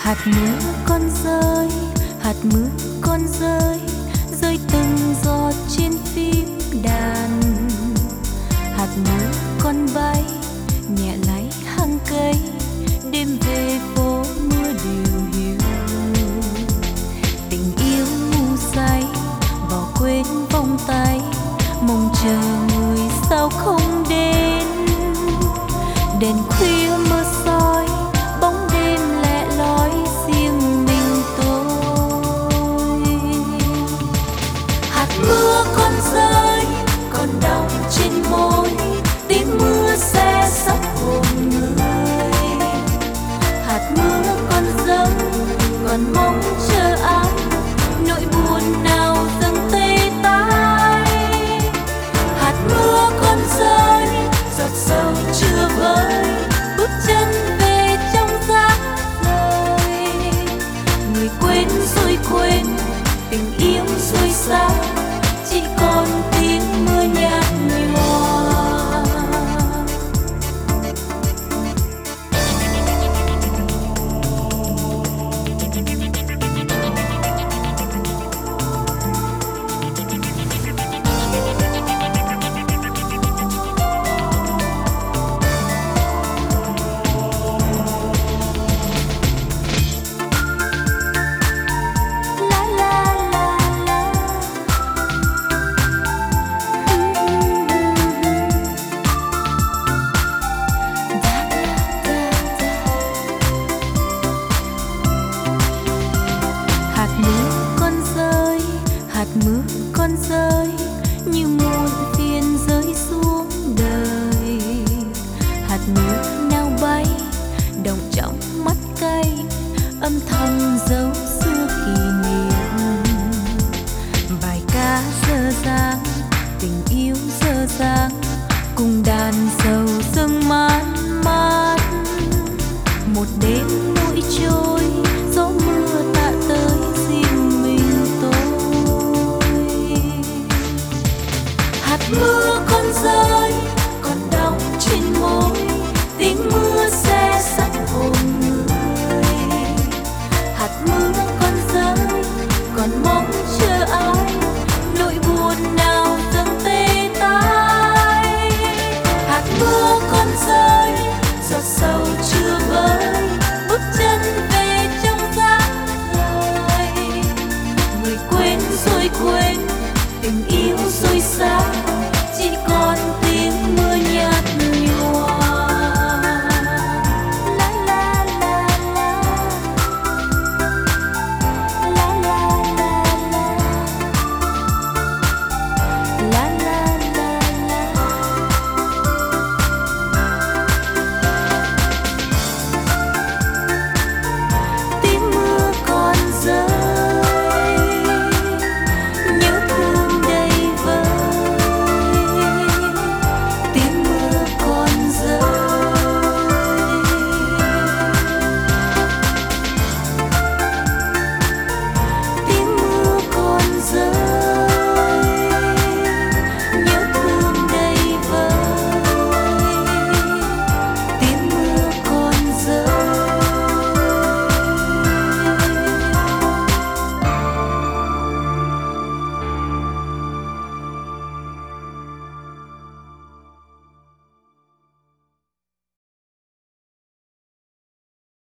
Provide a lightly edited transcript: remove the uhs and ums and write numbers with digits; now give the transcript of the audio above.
Hạt mưa con rơi, hạt mưa con rơi, rơi từng giọt trên phím đàn. Hạt mưa con bay nhẹ lay hàng cây, đêm về phố mưa điều hiu. Tình yêu ngu say bỏ quên vòng tay, mong chờ người sao không đến. Đèn khuya mưa soi bóng đêm lẻ loi riêng mình tôi. Hạt mưa con rơi còn đọng trên môi, tiếng mưa se sắt hồn người. Hạt mưa con rơi còn mong chờ ai, nỗi buồn nào dâng tê tái. Hạt mưa con rơi giọt sâu chưa vơi, bước chân về trong rác rời. Người quên rồi quên, tình yêu rồi xa, chỉ còn tiếng mưa nhạt nhòa. Hạt mưa con rơi như muôn phiền rơi xuống đời. Hạt mưa nào bay động trong mắt cay, âm thầm dấu xưa kỷ niệm. Bài ca dở dang, tình yêu dở dang, cùng đàn sầu sương mát mát. Một đêm nỗi trôi, gió mưa tạ tới riêng mình tôi. Hạt mưa con rơi